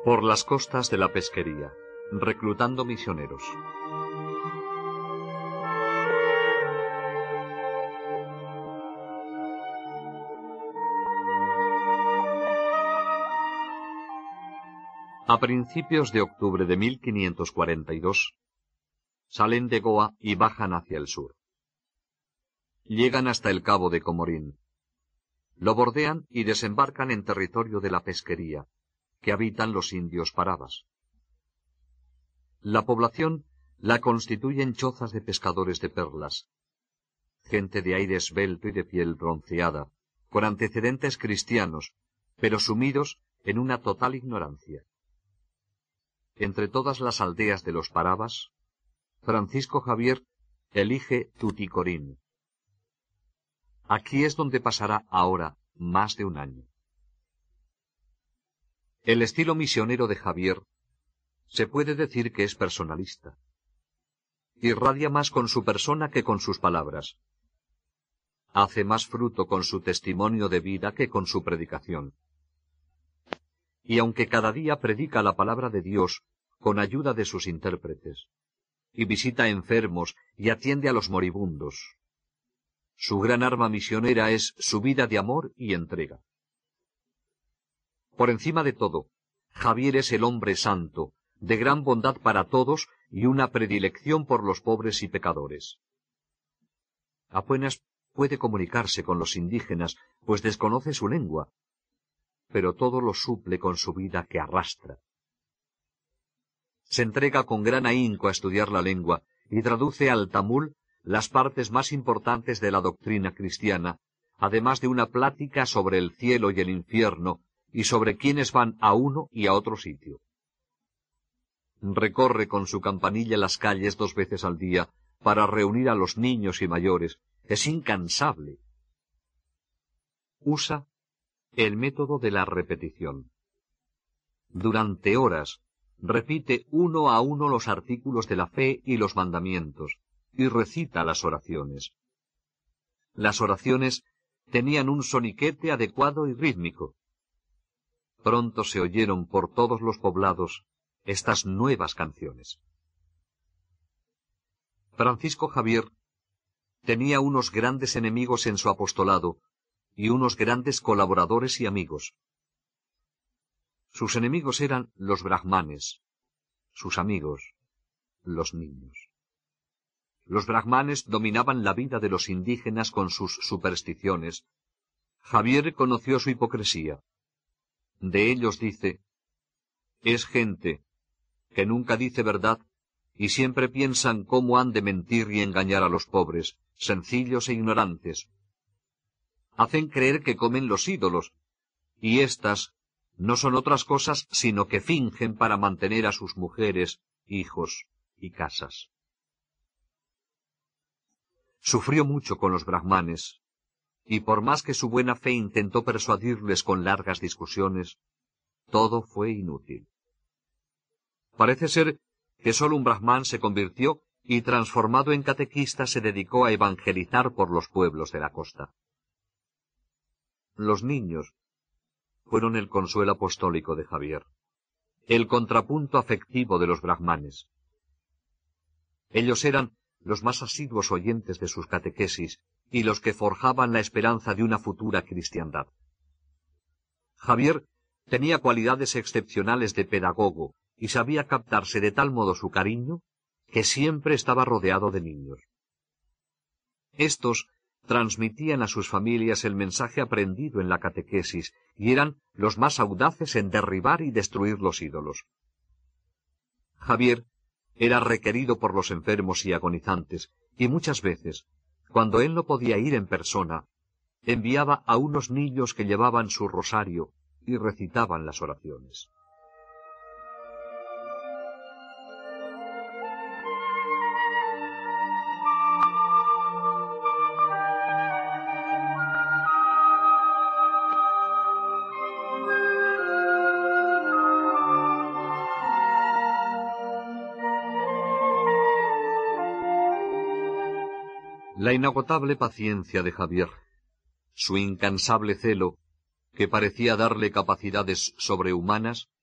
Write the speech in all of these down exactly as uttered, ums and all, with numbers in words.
Por las costas de la pesquería, reclutando misioneros. A principios de octubre de mil quinientos cuarenta y dos, salen de Goa y bajan hacia el sur. Llegan hasta el cabo de Comorín. Lo bordean y desembarcan en territorio de la pesquería, que habitan los indios parabas. La población la constituyen chozas de pescadores de perlas, gente de aire esbelto y de piel bronceada, con antecedentes cristianos, pero sumidos en una total ignorancia. Entre todas las aldeas de los parabas, Francisco Javier elige Tuticorín. Aquí es donde pasará ahora más de un año. El estilo misionero de Javier se puede decir que es personalista. Irradia más con su persona que con sus palabras. Hace más fruto con su testimonio de vida que con su predicación. Y aunque cada día predica la palabra de Dios con ayuda de sus intérpretes, y visita enfermos y atiende a los moribundos, su gran arma misionera es su vida de amor y entrega. Por encima de todo, Javier es el hombre santo, de gran bondad para todos y una predilección por los pobres y pecadores. Apenas puede comunicarse con los indígenas, pues desconoce su lengua, pero todo lo suple con su vida que arrastra. Se entrega con gran ahínco a estudiar la lengua y traduce al tamul las partes más importantes de la doctrina cristiana, además de una plática sobre el cielo y el infierno y sobre quienes van a uno y a otro sitio. Recorre con su campanilla las calles dos veces al día para reunir a los niños y mayores. Es incansable. Usa el método de la repetición. Durante horas repite uno a uno los artículos de la fe y los mandamientos, y recita las oraciones. Las oraciones tenían un soniquete adecuado y rítmico. Pronto se oyeron por todos los poblados estas nuevas canciones. Francisco Javier tenía unos grandes enemigos en su apostolado y unos grandes colaboradores y amigos. Sus enemigos eran los brahmanes, sus amigos, los niños. Los brahmanes dominaban la vida de los indígenas con sus supersticiones. Javier conoció su hipocresía. De ellos dice: es gente que nunca dice verdad y siempre piensan cómo han de mentir y engañar a los pobres, sencillos e ignorantes. Hacen creer que comen los ídolos, y éstas no son otras cosas sino que fingen para mantener a sus mujeres, hijos y casas. Sufrió mucho con los brahmanes, y por más que su buena fe intentó persuadirles con largas discusiones, todo fue inútil. Parece ser que sólo un brahmán se convirtió y, transformado en catequista, se dedicó a evangelizar por los pueblos de la costa. Los niños fueron el consuelo apostólico de Javier, el contrapunto afectivo de los brahmanes. Ellos eran los más asiduos oyentes de sus catequesis y los que forjaban la esperanza de una futura cristiandad. Javier tenía cualidades excepcionales de pedagogo y sabía captarse de tal modo su cariño que siempre estaba rodeado de niños. Estos transmitían a sus familias el mensaje aprendido en la catequesis y eran los más audaces en derribar y destruir los ídolos. Javier era requerido por los enfermos y agonizantes, y muchas veces, cuando él no podía ir en persona, enviaba a unos niños que llevaban su rosario y recitaban las oraciones. La inagotable paciencia de Javier, su incansable celo, que parecía darle capacidades sobrehumanas,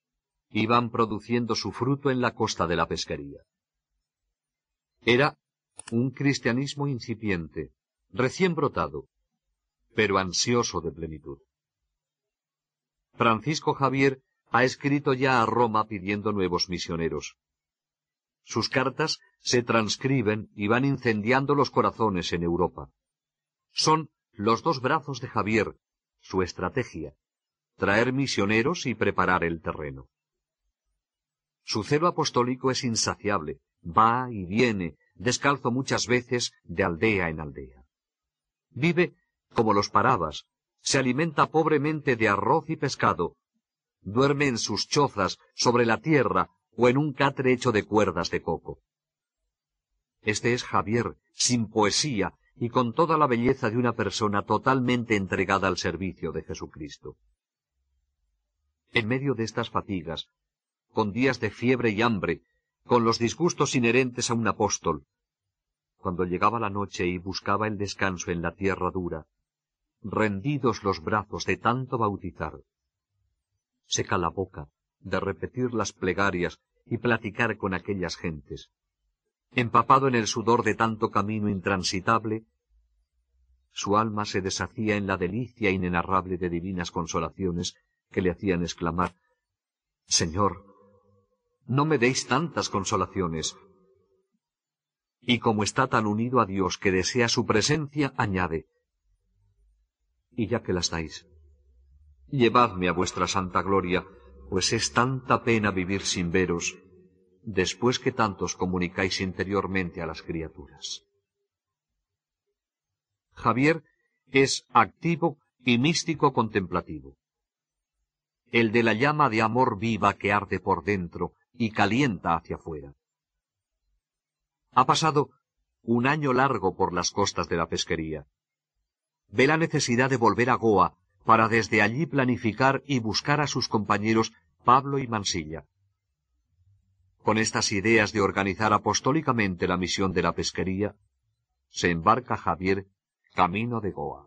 iban produciendo su fruto en la costa de la pesquería. Era un cristianismo incipiente, recién brotado, pero ansioso de plenitud. Francisco Javier ha escrito ya a Roma pidiendo nuevos misioneros. Sus cartas se transcriben y van incendiando los corazones en Europa. Son los dos brazos de Javier, su estrategia, traer misioneros y preparar el terreno. Su celo apostólico es insaciable, va y viene, descalzo muchas veces, de aldea en aldea. Vive como los parabas, se alimenta pobremente de arroz y pescado, duerme en sus chozas, sobre la tierra, o en un catre hecho de cuerdas de coco. Este es Javier, sin poesía, y con toda la belleza de una persona totalmente entregada al servicio de Jesucristo. En medio de estas fatigas, con días de fiebre y hambre, con los disgustos inherentes a un apóstol, cuando llegaba la noche y buscaba el descanso en la tierra dura, rendidos los brazos de tanto bautizar, seca la boca de repetir las plegarias y platicar con aquellas gentes, empapado en el sudor de tanto camino intransitable, su alma se deshacía en la delicia inenarrable de divinas consolaciones que le hacían exclamar: Señor, no me deis tantas consolaciones. Y como está tan unido a Dios que desea su presencia, añade: y ya que las dais, llevadme a vuestra santa gloria, pues es tanta pena vivir sin veros, después que tantos comunicáis interiormente a las criaturas. Javier es activo y místico contemplativo, el de la llama de amor viva que arde por dentro y calienta hacia afuera. Ha pasado un año largo por las costas de la pesquería. Ve la necesidad de volver a Goa para desde allí planificar y buscar a sus compañeros Pablo y Mansilla. Con estas ideas de organizar apostólicamente la misión de la pesquería, se embarca Javier camino de Goa.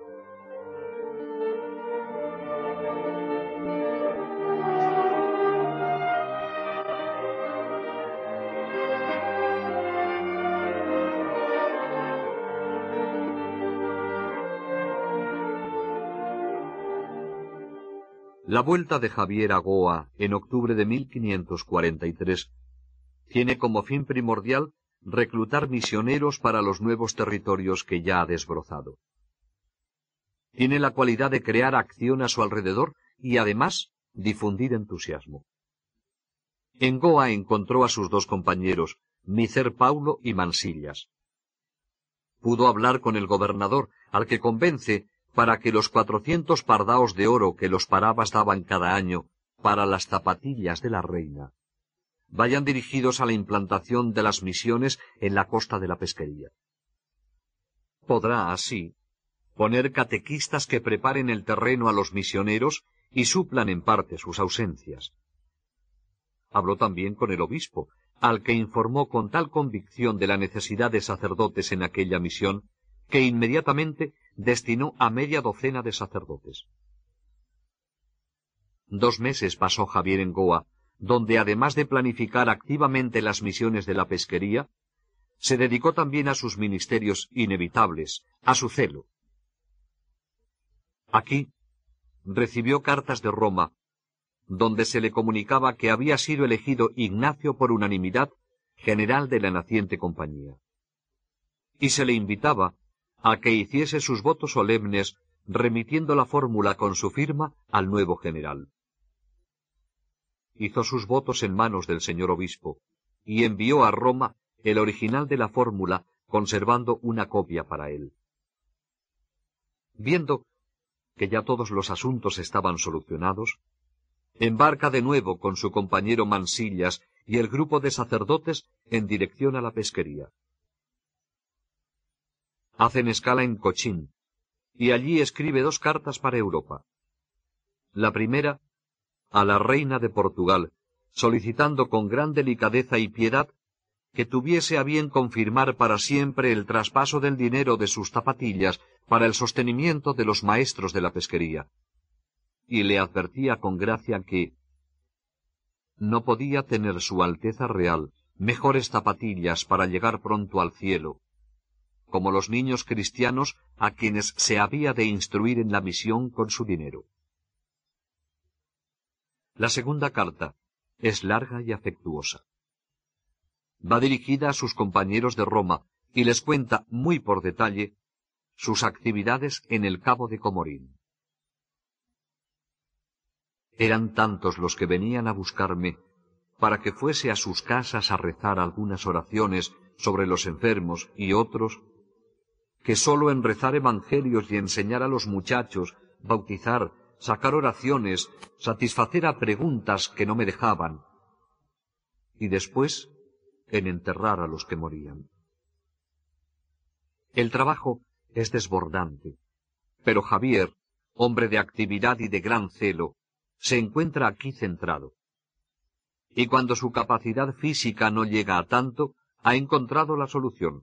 La vuelta de Javier a Goa en octubre de mil quinientos cuarenta y tres tiene como fin primordial reclutar misioneros para los nuevos territorios que ya ha desbrozado. Tiene la cualidad de crear acción a su alrededor y además difundir entusiasmo. En Goa encontró a sus dos compañeros, Micer Paulo y Mansillas. Pudo hablar con el gobernador, al que convence para que los cuatrocientos pardaos de oro que los parabas daban cada año para las zapatillas de la reina vayan dirigidos a la implantación de las misiones en la costa de la pesquería. Podrá, así, poner catequistas que preparen el terreno a los misioneros y suplan en parte sus ausencias. Habló también con el obispo, al que informó con tal convicción de la necesidad de sacerdotes en aquella misión, que inmediatamente destinó a media docena de sacerdotes. Dos meses pasó Javier en Goa, donde además de planificar activamente las misiones de la pesquería, se dedicó también a sus ministerios inevitables, a su celo. Aquí recibió cartas de Roma, donde se le comunicaba que había sido elegido Ignacio por unanimidad general de la naciente compañía, y se le invitaba a que hiciese sus votos solemnes remitiendo la fórmula con su firma al nuevo general. Hizo sus votos en manos del señor obispo, y envió a Roma el original de la fórmula, conservando una copia para él. Viendo que ya todos los asuntos estaban solucionados, embarca de nuevo con su compañero Mansillas y el grupo de sacerdotes en dirección a la pesquería. Hacen escala en Cochín, y allí escribe dos cartas para Europa. La primera, a la reina de Portugal, solicitando con gran delicadeza y piedad que tuviese a bien confirmar para siempre el traspaso del dinero de sus zapatillas para el sostenimiento de los maestros de la pesquería, y le advertía con gracia que, no podía tener su Alteza Real mejores zapatillas para llegar pronto al cielo, como los niños cristianos a quienes se había de instruir en la misión con su dinero. La segunda carta es larga y afectuosa. Va dirigida a sus compañeros de Roma y les cuenta muy por detalle sus actividades en el Cabo de Comorín. Eran tantos los que venían a buscarme para que fuese a sus casas a rezar algunas oraciones sobre los enfermos y otros, que sólo en rezar evangelios y enseñar a los muchachos, bautizar, sacar oraciones, satisfacer a preguntas que no me dejaban, y después en enterrar a los que morían. El trabajo es desbordante, pero Javier, hombre de actividad y de gran celo, se encuentra aquí centrado. Y cuando su capacidad física no llega a tanto, ha encontrado la solución.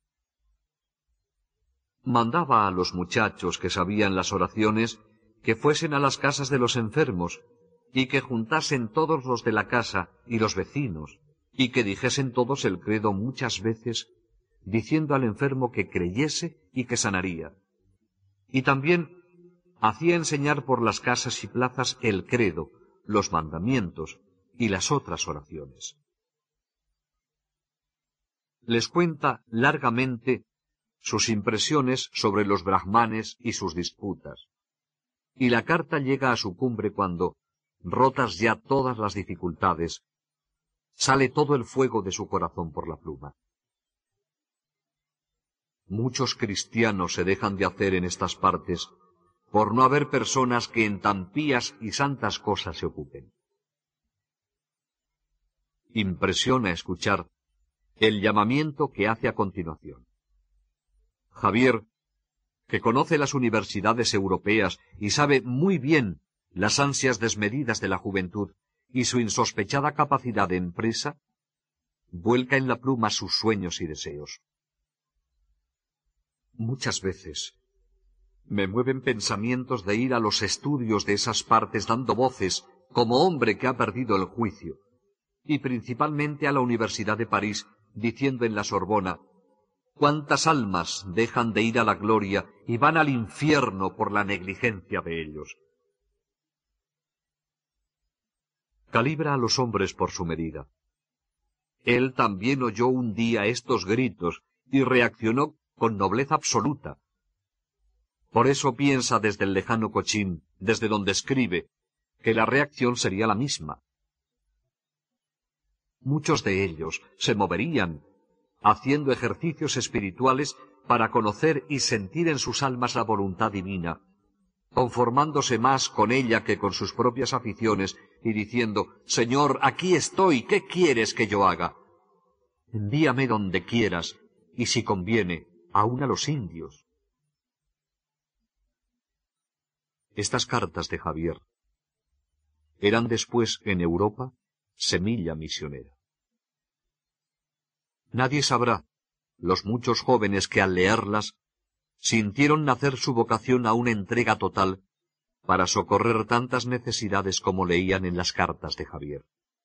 Mandaba a los muchachos que sabían las oraciones que fuesen a las casas de los enfermos y que juntasen todos los de la casa y los vecinos y que dijesen todos el credo muchas veces, diciendo al enfermo que creyese y que sanaría. Y también hacía enseñar por las casas y plazas el credo, los mandamientos y las otras oraciones. Les cuenta largamente sus impresiones sobre los brahmanes y sus disputas, y la carta llega a su cumbre cuando, rotas ya todas las dificultades, sale todo el fuego de su corazón por la pluma. Muchos cristianos se dejan de hacer en estas partes por no haber personas que en tan pías y santas cosas se ocupen. Impresiona escuchar el llamamiento que hace a continuación. Javier, que conoce las universidades europeas y sabe muy bien las ansias desmedidas de la juventud y su insospechada capacidad de empresa, vuelca en la pluma sus sueños y deseos. Muchas veces me mueven pensamientos de ir a los estudios de esas partes dando voces como hombre que ha perdido el juicio, y principalmente a la Universidad de París, diciendo en la Sorbona, ¿cuántas almas dejan de ir a la gloria y van al infierno por la negligencia de ellos? Calibra a los hombres por su medida. Él también oyó un día estos gritos y reaccionó con nobleza absoluta. Por eso piensa desde el lejano Cochín, desde donde escribe, que la reacción sería la misma. Muchos de ellos se moverían, haciendo ejercicios espirituales para conocer y sentir en sus almas la voluntad divina, conformándose más con ella que con sus propias aficiones y diciendo, Señor, aquí estoy, ¿qué quieres que yo haga? Envíame donde quieras, y si conviene, aun a los indios. Estas cartas de Javier eran después en Europa semilla misionera. Nadie sabrá, los muchos jóvenes que al leerlas sintieron nacer su vocación a una entrega total para socorrer tantas necesidades como leían en las cartas de Javier.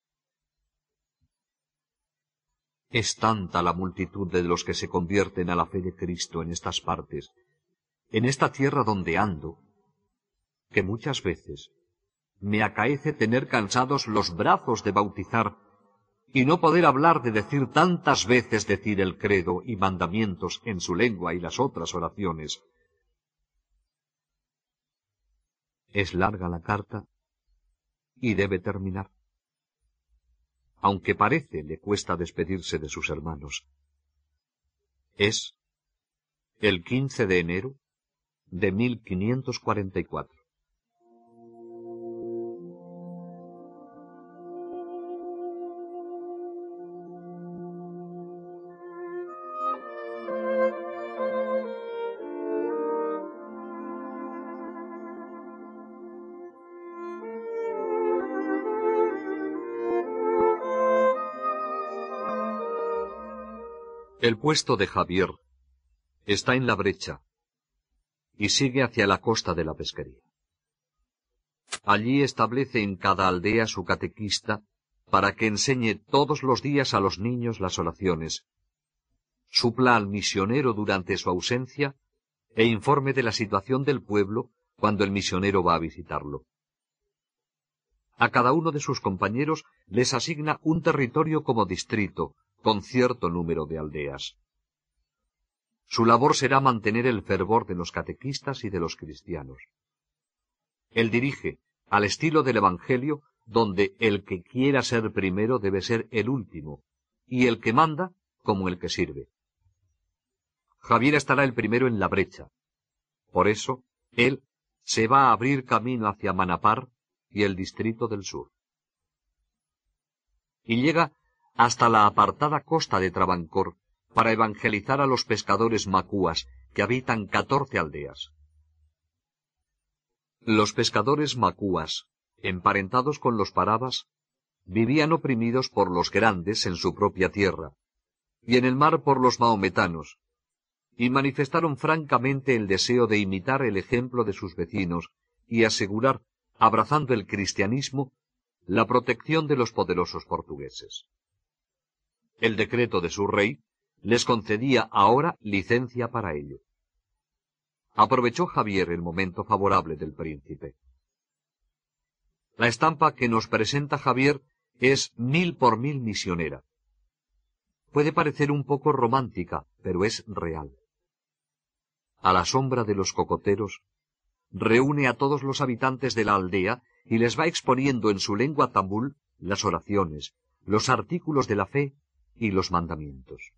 Es tanta la multitud de los que se convierten a la fe de Cristo en estas partes, en esta tierra donde ando, que muchas veces me acaece tener cansados los brazos de bautizar y no poder hablar de decir tantas veces decir el credo y mandamientos en su lengua y las otras oraciones. Es larga la carta y debe terminar, aunque parece le cuesta despedirse de sus hermanos. Es el quince de enero de mil quinientos cuarenta y cuatro. El puesto de Javier está en la brecha y sigue hacia la costa de la pesquería. Allí establece en cada aldea su catequista para que enseñe todos los días a los niños las oraciones, supla al misionero durante su ausencia e informe de la situación del pueblo cuando el misionero va a visitarlo. A cada uno de sus compañeros les asigna un territorio como distrito, con cierto número de aldeas. Su labor será mantener el fervor de los catequistas y de los cristianos. Él dirige, al estilo del Evangelio, donde el que quiera ser primero debe ser el último, y el que manda como el que sirve. Javier estará el primero en la brecha. Por eso, él se va a abrir camino hacia Manapar y el distrito del sur. Y llega hasta la apartada costa de Travancore para evangelizar a los pescadores macúas, que habitan catorce aldeas. Los pescadores macúas, emparentados con los parabas, vivían oprimidos por los grandes en su propia tierra, y en el mar por los mahometanos, y manifestaron francamente el deseo de imitar el ejemplo de sus vecinos y asegurar, abrazando el cristianismo, la protección de los poderosos portugueses. El decreto de su rey les concedía ahora licencia para ello. Aprovechó Javier el momento favorable del príncipe. La estampa que nos presenta Javier es mil por mil misionera. Puede parecer un poco romántica, pero es real. A la sombra de los cocoteros, reúne a todos los habitantes de la aldea y les va exponiendo en su lengua tambul las oraciones, los artículos de la fe y los mandamientos.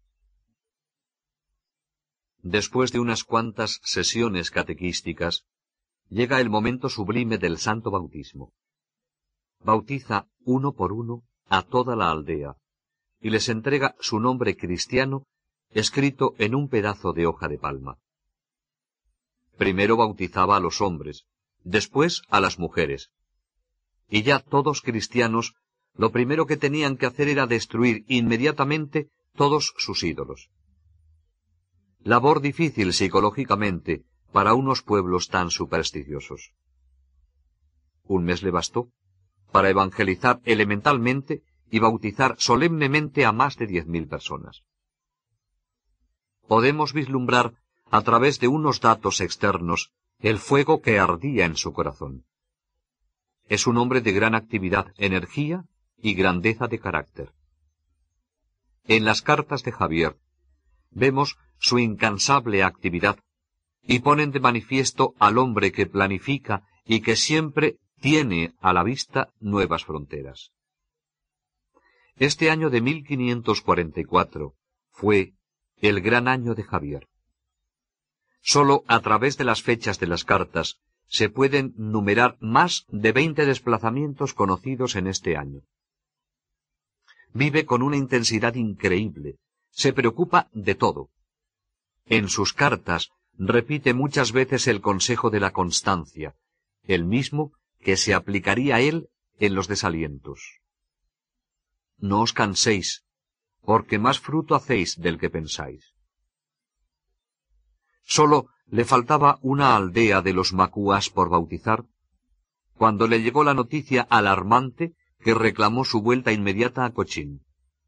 Después de unas cuantas sesiones catequísticas, llega el momento sublime del santo bautismo. Bautiza uno por uno a toda la aldea, y les entrega su nombre cristiano escrito en un pedazo de hoja de palma. Primero bautizaba a los hombres, después a las mujeres. Y ya todos cristianos, lo primero que tenían que hacer era destruir inmediatamente todos sus ídolos. Labor difícil psicológicamente para unos pueblos tan supersticiosos. Un mes le bastó para evangelizar elementalmente y bautizar solemnemente a más de diez mil personas. Podemos vislumbrar, a través de unos datos externos, el fuego que ardía en su corazón. Es un hombre de gran actividad, energía y grandeza de carácter. En las cartas de Javier vemos su incansable actividad y ponen de manifiesto al hombre que planifica y que siempre tiene a la vista nuevas fronteras. Este año de mil quinientos cuarenta y cuatro fue el gran año de Javier. Solo a través de las fechas de las cartas se pueden numerar más de veinte desplazamientos conocidos en este año. Vive con una intensidad increíble, se preocupa de todo. En sus cartas repite muchas veces el consejo de la constancia, el mismo que se aplicaría a él en los desalientos. No os canséis, porque más fruto hacéis del que pensáis. Solo le faltaba una aldea de los macúas por bautizar, cuando le llegó la noticia alarmante que reclamó su vuelta inmediata a Cochín.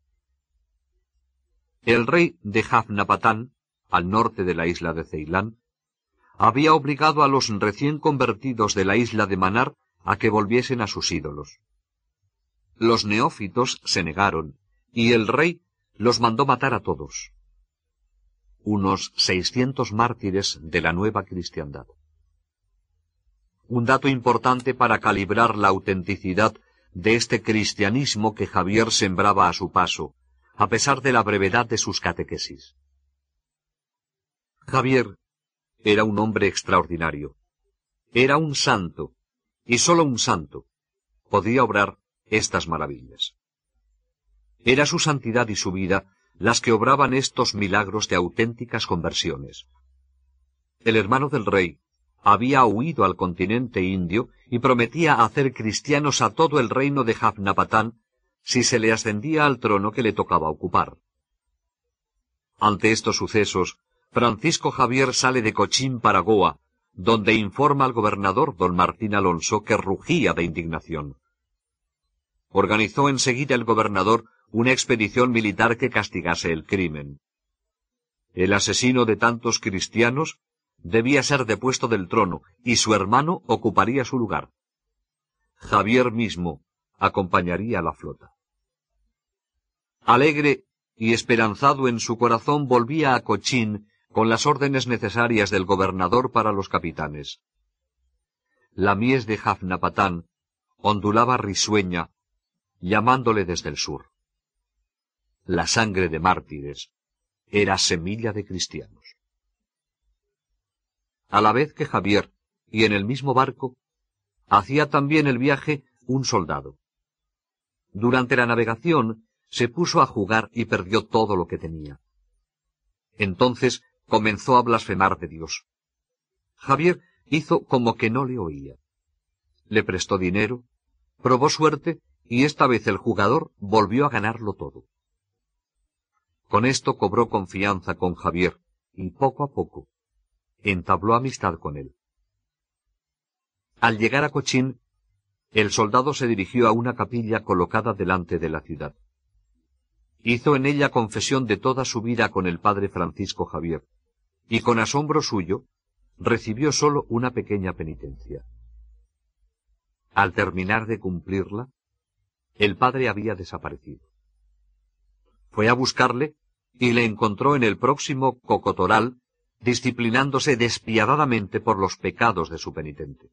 El rey de Jafnapatán, al norte de la isla de Ceilán, había obligado a los recién convertidos de la isla de Manar a que volviesen a sus ídolos. Los neófitos se negaron, y el rey los mandó matar a todos. Unos seiscientos mártires de la nueva cristiandad. Un dato importante para calibrar la autenticidad de este cristianismo que Javier sembraba a su paso, a pesar de la brevedad de sus catequesis. Javier era un hombre extraordinario. Era un santo, y sólo un santo podía obrar estas maravillas. Era su santidad y su vida las que obraban estos milagros de auténticas conversiones. El hermano del rey había huido al continente indio y prometía hacer cristianos a todo el reino de Jafnapatán si se le ascendía al trono que le tocaba ocupar. Ante estos sucesos, Francisco Javier sale de Cochín para Goa, donde informa al gobernador don Martín Alonso que rugía de indignación. organizó enseguida el gobernador una expedición militar que castigase el crimen. El asesino de tantos cristianos debía ser depuesto del trono, y su hermano ocuparía su lugar. Javier mismo acompañaría a la flota. Alegre y esperanzado en su corazón, volvía a Cochín con las órdenes necesarias del gobernador para los capitanes. La mies de Jafnapatán ondulaba risueña, llamándole desde el sur. La sangre de mártires era semilla de cristianos. A la vez que Javier, y en el mismo barco, hacía también el viaje un soldado. Durante la navegación se puso a jugar y perdió todo lo que tenía. Entonces comenzó a blasfemar de Dios. Javier hizo como que no le oía. Le prestó dinero, probó suerte, y esta vez el jugador volvió a ganarlo todo. Con esto cobró confianza con Javier, y poco a poco entabló amistad con él. Al llegar a Cochín, el soldado se dirigió a una capilla colocada delante de la ciudad. Hizo en ella confesión de toda su vida con el padre Francisco Javier, y con asombro suyo recibió sólo una pequeña penitencia. Al terminar de cumplirla, el padre había desaparecido. Fue a buscarle y le encontró en el próximo Cocotoral, disciplinándose despiadadamente por los pecados de su penitente.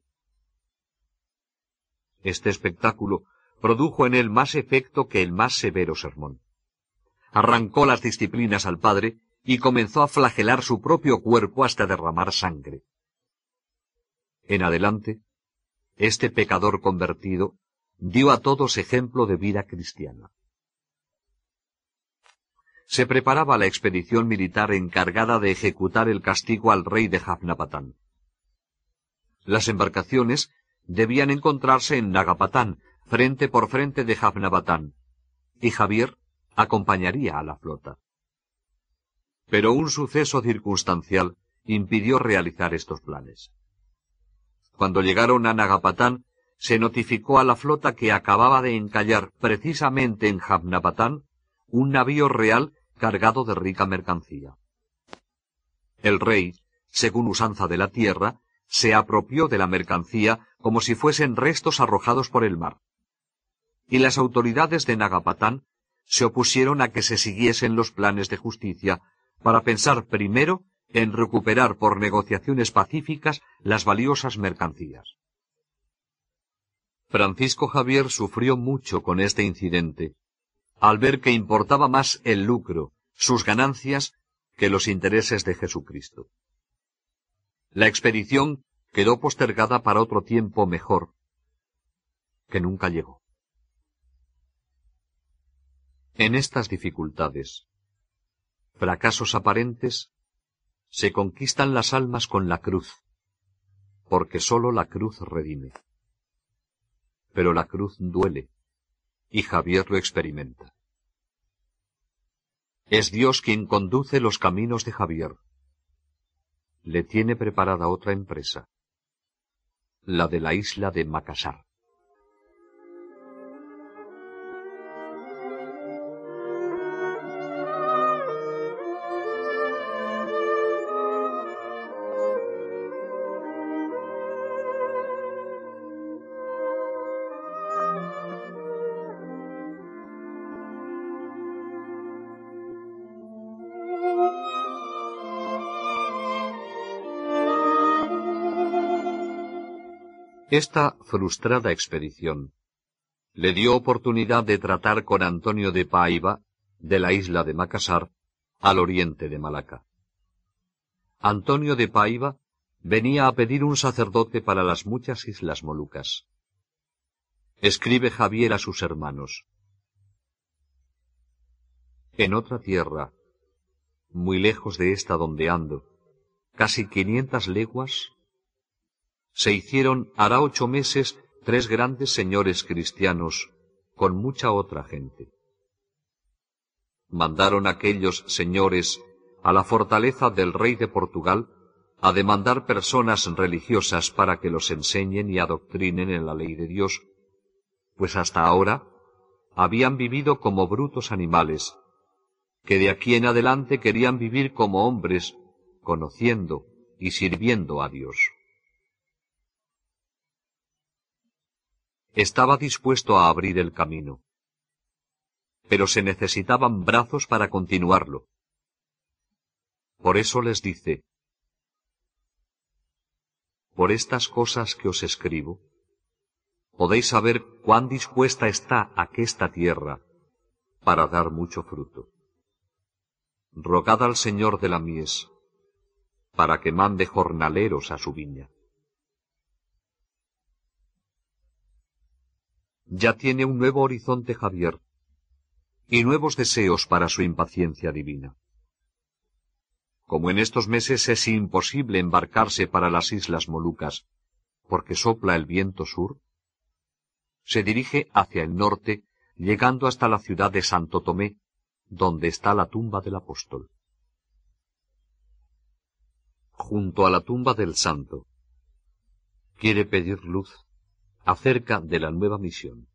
Este espectáculo produjo en él más efecto que el más severo sermón. Arrancó las disciplinas al padre y comenzó a flagelar su propio cuerpo hasta derramar sangre. En adelante, este pecador convertido dio a todos ejemplo de vida cristiana. Se preparaba la expedición militar encargada de ejecutar el castigo al rey de Jafnapatán. Las embarcaciones debían encontrarse en Nagapatán, frente por frente de Jafnapatán, y Javier acompañaría a la flota. Pero un suceso circunstancial impidió realizar estos planes. Cuando llegaron a Nagapatán, se notificó a la flota que acababa de encallar precisamente en Jafnapatán un navío real cargado de rica mercancía. El rey, según usanza de la tierra, se apropió de la mercancía como si fuesen restos arrojados por el mar. Y las autoridades de Nagapatán se opusieron a que se siguiesen los planes de justicia para pensar primero en recuperar por negociaciones pacíficas las valiosas mercancías. Francisco Javier sufrió mucho con este incidente, al ver que importaba más el lucro, sus ganancias, que los intereses de Jesucristo. La expedición quedó postergada para otro tiempo mejor, que nunca llegó. En estas dificultades, fracasos aparentes, se conquistan las almas con la cruz, porque sólo la cruz redime. Pero la cruz duele, y Javier lo experimenta. Es Dios quien conduce los caminos de Javier. Le tiene preparada otra empresa, la de la isla de Macassar. Esta frustrada expedición le dio oportunidad de tratar con Antonio de Paiva, de la isla de Macassar, al oriente de Malaca. Antonio de Paiva venía a pedir un sacerdote para las muchas islas Molucas. Escribe Javier a sus hermanos: en otra tierra, muy lejos de esta donde ando, casi quinientas leguas, se hicieron hará ocho meses tres grandes señores cristianos con mucha otra gente. Mandaron aquellos señores a la fortaleza del rey de Portugal a demandar personas religiosas para que los enseñen y adoctrinen en la ley de Dios, pues hasta ahora habían vivido como brutos animales, que de aquí en adelante querían vivir como hombres, conociendo y sirviendo a Dios. Estaba dispuesto a abrir el camino, pero se necesitaban brazos para continuarlo. Por eso les dice: por estas cosas que os escribo, podéis saber cuán dispuesta está aquesta tierra para dar mucho fruto. Rogad al Señor de la mies, para que mande jornaleros a su viña. Ya tiene un nuevo horizonte Javier, y nuevos deseos para su impaciencia divina. Como en estos meses es imposible embarcarse para las Islas Molucas, porque sopla el viento sur, se dirige hacia el norte, llegando hasta la ciudad de Santo Tomé, donde está la tumba del apóstol. Junto a la tumba del santo, quiere pedir luz acerca de la nueva misión.